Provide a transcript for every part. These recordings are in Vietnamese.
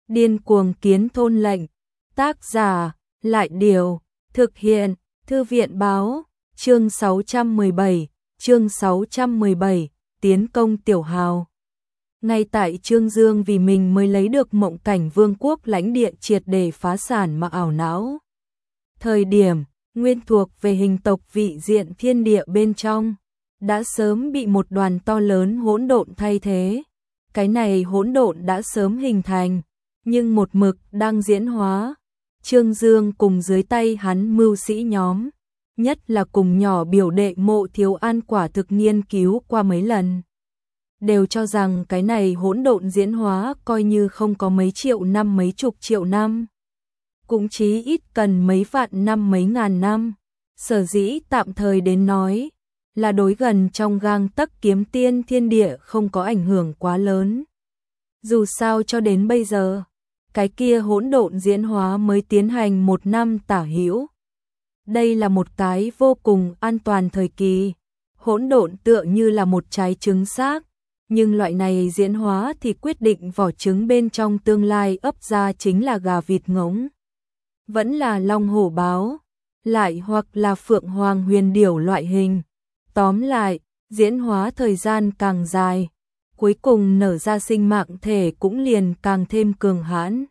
Điên cuồng kiến thôn lệnh. Tác giả, Lại Điều, thực hiện, Thư viện Báo, chương 617, tiến công Tiểu Hào. Ngay tại Trương Dương vì mình mới lấy được Mộng Cảnh Vương quốc lãnh địa triệt để phá sản mà ảo não. Thời điểm, nguyên thuộc về hình tộc vị diện thiên địa bên trong, đã sớm bị một đoàn to lớn hỗn độn thay thế. Cái này hỗn độn đã sớm hình thành, nhưng một mực đang diễn hóa. Trương Dương cùng dưới tay hắn mưu sĩ nhóm, nhất là cùng nhỏ biểu đệ Mộ Thiếu An quả thực nghiên cứu qua mấy lần, đều cho rằng cái này hỗn độn diễn hóa coi như không có mấy triệu năm mấy chục triệu năm, cũng chí ít cần mấy vạn năm mấy ngàn năm. Sở dĩ tạm thời đến nói là đối gần trong gang tấc kiếm tiên thiên địa không có ảnh hưởng quá lớn. Dù sao cho đến bây giờ, cái kia hỗn độn diễn hóa mới tiến hành 1 năm tả hữu. Đây là một cái vô cùng an toàn thời kỳ. Hỗn độn tựa như là một trái trứng xác, nhưng loại này diễn hóa thì quyết định vỏ trứng bên trong tương lai ấp ra chính là gà vịt ngỗng, vẫn là long hổ báo, lại hoặc là phượng hoàng huyền điểu loại hình. Tóm lại, diễn hóa thời gian càng dài, cuối cùng nở ra sinh mạng thể cũng liền càng thêm cường hãn,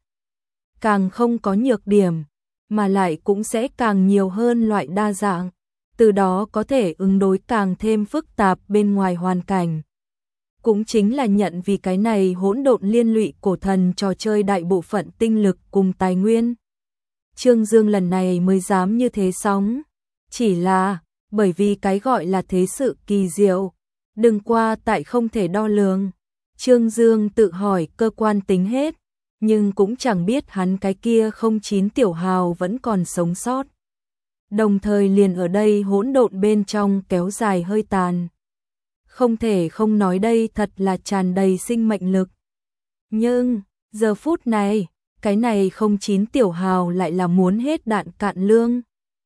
càng không có nhược điểm, mà lại cũng sẽ càng nhiều hơn loại đa dạng, từ đó có thể ứng đối càng thêm phức tạp bên ngoài hoàn cảnh. Cũng chính là nhận vì cái này hỗn độn liên lụy cổ thần trò chơi đại bộ phận tinh lực cùng tài nguyên. Trương Dương lần này mới dám như thế sóng, chỉ là bởi vì cái gọi là thế sự kỳ diệu, đừng qua tại không thể đo lường. Trương Dương tự hỏi cơ quan tính hết, nhưng cũng chẳng biết hắn cái kia 09 tiểu hào vẫn còn sống sót. Đồng thời liền ở đây hỗn độn bên trong kéo dài hơi tàn. Không thể không nói đây thật là tràn đầy sinh mệnh lực. Nhưng, giờ phút này, cái này 09 tiểu hào lại là muốn hết đạn cạn lương,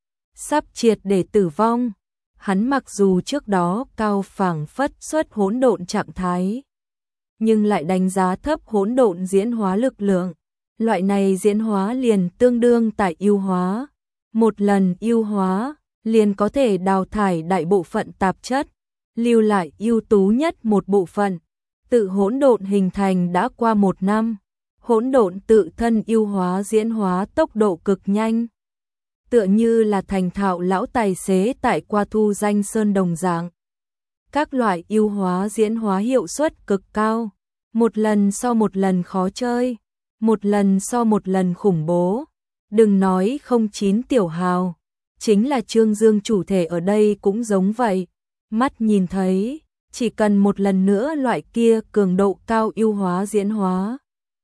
sắp triệt để tử vong. Hắn mặc dù trước đó cao phảng phất xuất hỗn độn trạng thái, nhưng lại đánh giá thấp hỗn độn diễn hóa lực lượng. Loại này diễn hóa liền tương đương tại ưu hóa. Một lần ưu hóa, liền có thể đào thải đại bộ phận tạp chất, lưu lại ưu tú nhất một bộ phận. Tự hỗn độn hình thành đã qua 1 năm, hỗn độn tự thân ưu hóa diễn hóa tốc độ cực nhanh, tựa như là thành thạo lão tài xế tại qua thu danh sơn đồng dạng. Các loại ưu hóa diễn hóa hiệu suất cực cao, một lần so một lần khó chơi, một lần so một lần khủng bố. Đừng nói 09 tiểu hào, chính là Trương Dương chủ thể ở đây cũng giống vậy. Mắt nhìn thấy, chỉ cần một lần nữa loại kia cường độ cao ưu hóa diễn hóa,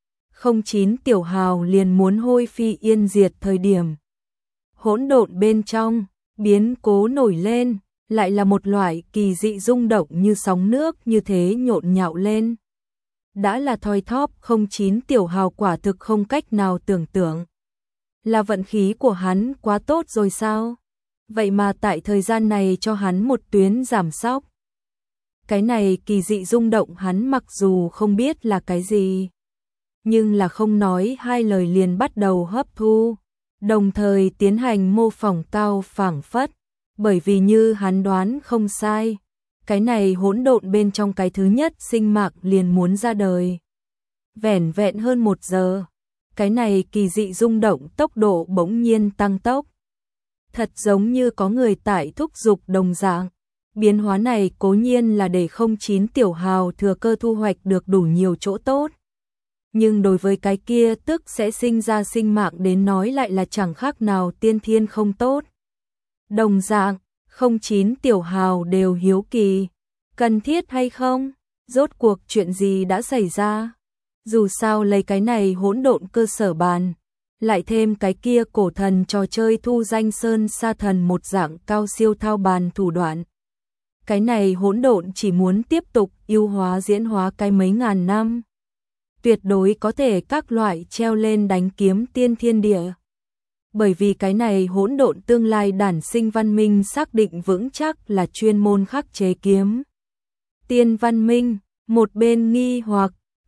09 tiểu hào liền muốn hôi phi yên diệt. Thời điểm hỗn độn bên trong, biến cố nổi lên, lại là một loại kỳ dị rung động như sóng nước như thế nhộn nhạo lên. Đã là thoi thóp 09 tiểu hào quả thực không cách nào tưởng tượng. Là vận khí của hắn quá tốt rồi sao? Vậy mà tại thời gian này cho hắn một tuyến giảm sóc. Cái này kỳ dị rung động hắn mặc dù không biết là cái gì, nhưng là không nói hai lời liền bắt đầu hấp thu, đồng thời tiến hành mô phỏng cao phảng phất, bởi vì như hắn đoán không sai, cái này hỗn độn bên trong cái thứ nhất sinh mạng liền muốn ra đời. Vẻn vẹn hơn 1 giờ, cái này kỳ dị rung động tốc độ bỗng nhiên tăng tốc. Thật giống như có người tại thúc giục đồng dạng. Biến hóa này cố nhiên là để 09 tiểu hào thừa cơ thu hoạch được đủ nhiều chỗ tốt, nhưng đối với cái kia tức sẽ sinh ra sinh mạng đến nói lại là chẳng khác nào tiên thiên không tốt. Đồng dạng, 09 tiểu hào đều hiếu kỳ, cần thiết hay không? Rốt cuộc chuyện gì đã xảy ra? Dù sao lấy cái này hỗn độn cơ sở bàn, lại thêm cái kia cổ thần trò chơi thu danh sơn sa thần một dạng cao siêu thao bàn thủ đoạn. Cái này hỗn độn chỉ muốn tiếp tục ưu hóa diễn hóa cái mấy ngàn năm, tuyệt đối có thể các loại treo lên đánh kiếm tiên thiên địa. Bởi vì cái này hỗn độn tương lai đản sinh văn minh xác định vững chắc là chuyên môn khắc chế kiếm tiên văn minh. Một bên nghi hoặc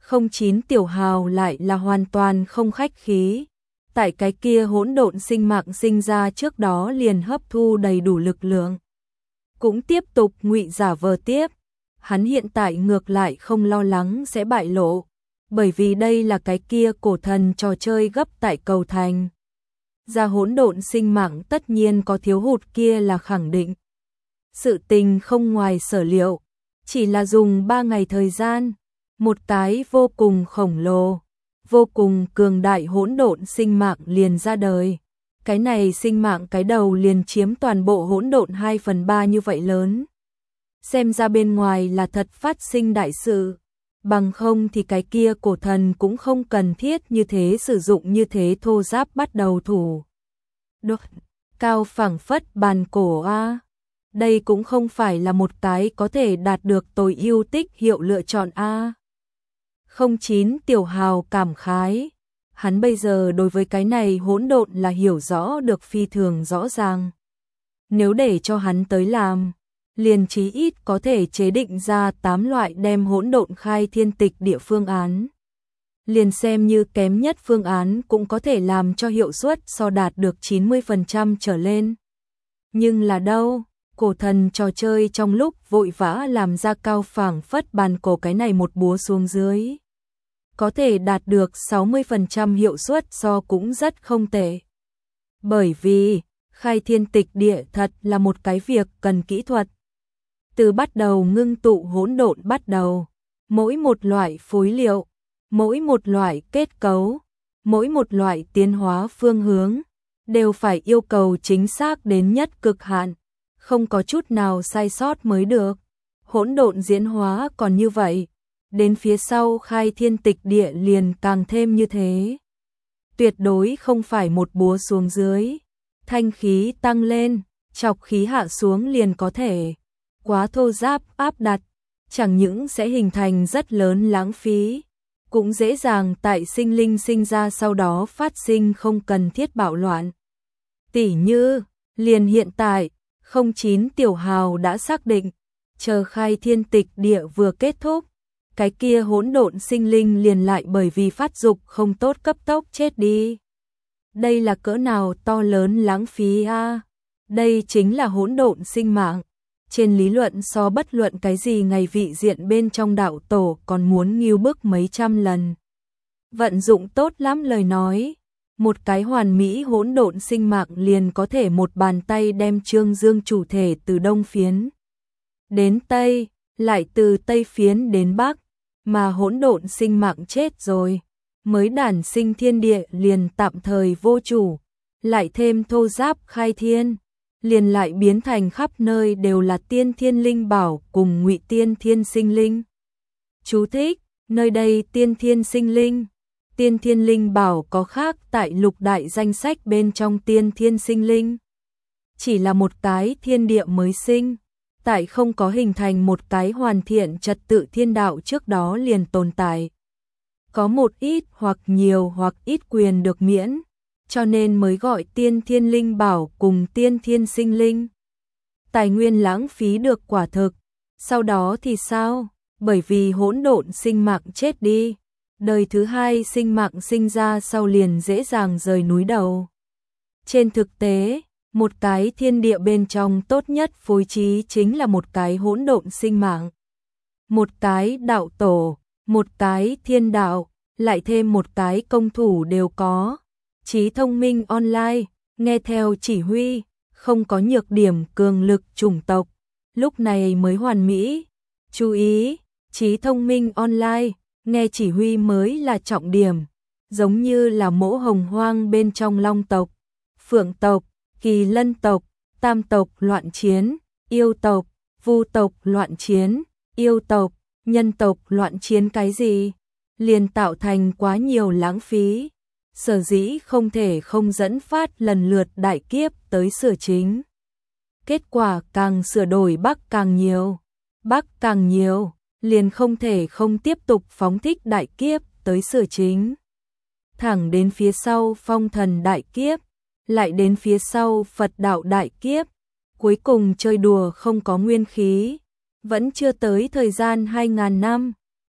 09 Tiểu Hào lại là hoàn toàn không khách khí. Tại cái kia hỗn độn sinh mạng sinh ra trước đó liền hấp thu đầy đủ lực lượng. Cũng tiếp tục ngụy giả vờ tiếp. Hắn hiện tại ngược lại không lo lắng sẽ bại lộ, bởi vì đây là cái kia cổ thần trò chơi gấp tại cầu thành. Ra hỗn độn sinh mạng tất nhiên có thiếu hụt kia là khẳng định. Sự tình không ngoài sở liệu, chỉ là dùng 3 ngày thời gian, một cái vô cùng khổng lồ, vô cùng cường đại hỗn độn sinh mạng liền ra đời. Cái này sinh mạng cái đầu liền chiếm toàn bộ hỗn độn 2/3 như vậy lớn. Xem ra bên ngoài là thật phát sinh đại sự, bằng không thì cái kia cổ thần cũng không cần thiết như thế sử dụng như thế thô giáp bắt đầu thủ. Đột, cao phẳng phất bàn cổ a. Đây cũng không phải là một cái có thể đạt được tối ưu tích hiệu lựa chọn a. 09 Tiểu Hào cảm khái, hắn bây giờ đối với cái này hỗn độn là hiểu rõ được phi thường rõ ràng. Nếu để cho hắn tới làm, liền chí ít có thể chế định ra 8 loại đem hỗn độn khai thiên tịch địa phương án. Liền xem như kém nhất phương án cũng có thể làm cho hiệu suất so đạt được 90% trở lên. Nhưng là đâu, cổ thần trò chơi trong lúc vội vã làm ra cao phẳng phất bàn cổ cái này một búa xuống dưới. Có thể đạt được 60% hiệu suất so cũng rất không tệ. Bởi vì, khai thiên tịch địa thật là một cái việc cần kỹ thuật. Từ bắt đầu ngưng tụ hỗn độn bắt đầu, mỗi một loại phối liệu, mỗi một loại kết cấu, mỗi một loại tiến hóa phương hướng, đều phải yêu cầu chính xác đến nhất cực hạn, không có chút nào sai sót mới được. Hỗn độn diễn hóa còn như vậy, đến phía sau khai thiên tịch địa liền càng thêm như thế. Tuyệt đối không phải một búa xuống dưới, thanh khí tăng lên, chọc khí hạ xuống liền có thể. Quá thô giáp áp đặt, chẳng những sẽ hình thành rất lớn lãng phí, cũng dễ dàng tại sinh linh sinh ra sau đó phát sinh không cần thiết bạo loạn. Tỉ như, liền hiện tại, 09 Tiểu Hào đã xác định, chờ khai thiên tịch địa vừa kết thúc, cái kia hỗn độn sinh linh liền lại bởi vì phát dục không tốt cấp tốc chết đi. Đây là cỡ nào to lớn lãng phí a? Đây chính là hỗn độn sinh mạng. Trên lý luận so bất luận cái gì ngày vị diện bên trong đạo tổ còn muốn nghiêu bức mấy trăm lần. Vận dụng tốt lắm lời nói, một cái hoàn mỹ hỗn độn sinh mạng liền có thể một bàn tay đem Trương Dương chủ thể từ đông phiến đến tây, lại từ tây phiến đến bắc, mà hỗn độn sinh mạng chết rồi, mới đản sinh thiên địa liền tạm thời vô chủ, lại thêm thô giáp khai thiên, liền lại biến thành khắp nơi đều là tiên thiên linh bảo cùng ngụy tiên thiên sinh linh. Chú thích, nơi đây tiên thiên sinh linh, tiên thiên linh bảo có khác tại lục đại danh sách bên trong tiên thiên sinh linh. Chỉ là một cái thiên địa mới sinh, tại không có hình thành một cái hoàn thiện trật tự thiên đạo trước đó liền tồn tại. Có một ít hoặc nhiều hoặc ít quyền được miễn, cho nên mới gọi tiên thiên linh bảo cùng tiên thiên sinh linh. Tài nguyên lãng phí được quả thực, sau đó thì sao? Bởi vì hỗn độn sinh mạng chết đi, đời thứ hai sinh mạng sinh ra sau liền dễ dàng rời núi đầu. Trên thực tế, một cái thiên địa bên trong tốt nhất phối trí chính là một cái hỗn độn sinh mạng. Một cái đạo tổ, một cái thiên đạo, lại thêm một cái công thủ đều có. Trí thông minh online, nghe theo chỉ huy, không có nhược điểm cường lực chủng tộc, lúc này mới hoàn mỹ. Chú ý, trí thông minh online, nghe chỉ huy mới là trọng điểm, giống như là mỗ hồng hoang bên trong long tộc, phượng tộc, kỳ lân tộc, tam tộc loạn chiến, yêu tộc, vu tộc loạn chiến, yêu tộc, nhân tộc loạn chiến cái gì, liền tạo thành quá nhiều lãng phí. Sở dĩ không thể không dẫn phát lần lượt đại kiếp tới sửa chính. Kết quả càng sửa đổi Bắc càng nhiều, Bắc càng nhiều, liền không thể không tiếp tục phóng thích đại kiếp tới sửa chính. Thẳng đến phía sau phong thần đại kiếp, lại đến phía sau Phật đạo đại kiếp, cuối cùng chơi đùa không có nguyên khí, vẫn chưa tới thời gian 2000 năm,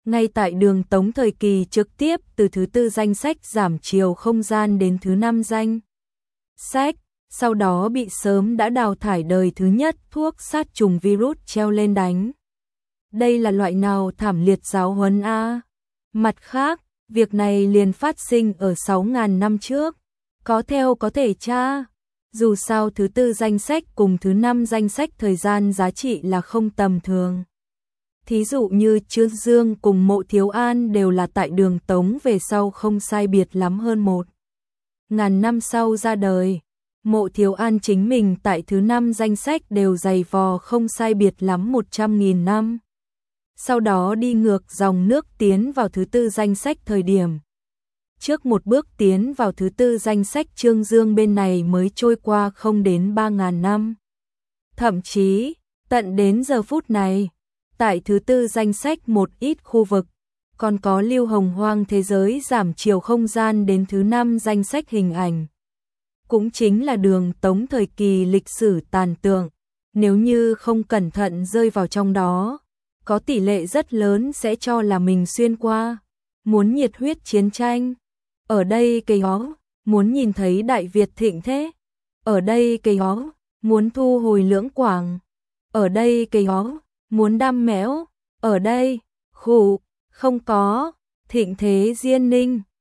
Ngay tại đường Tống thời kỳ trực tiếp từ thứ tư danh sách giảm chiều không gian đến thứ năm danh sách, sau đó bị sớm đã đào thải đời thứ nhất thuốc sát trùng virus treo lên đánh. Đây là loại nào thảm liệt giáo huấn a? Mặt khác, việc này liền phát sinh ở 6.000 năm trước. Có theo có thể tra. Dù sao thứ tư danh sách cùng thứ năm danh sách thời gian giá trị là không tầm thường. Thí dụ như Trương Dương cùng Mộ Thiếu An đều là tại đường Tống về sau không sai biệt lắm hơn 1.000 năm sau ra đời. Mộ Thiếu An chính mình tại thứ năm danh sách đều dày vò không sai biệt lắm 100.000 năm. Sau đó đi ngược dòng nước tiến vào thứ tư danh sách thời điểm. Trước một bước tiến vào thứ tư danh sách Trương Dương bên này mới trôi qua không đến 3.000 năm. Thậm chí, tận đến giờ phút này, tại thứ tư danh sách một ít khu vực, còn có lưu hồng hoang thế giới giảm chiều không gian đến thứ năm danh sách hình ảnh. Cũng chính là đường Tống thời kỳ lịch sử tàn tượng, nếu như không cẩn thận rơi vào trong đó, có tỷ lệ rất lớn sẽ cho là mình xuyên qua. Muốn nhiệt huyết chiến tranh, ở đây cây ó, muốn nhìn thấy Đại Việt thịnh thế, ở đây cây ó, muốn thu hồi Lưỡng Quảng, ở đây cây ó, muốn đam mẽo, ở đây, khủ, không có, thịnh thế Diên Ninh.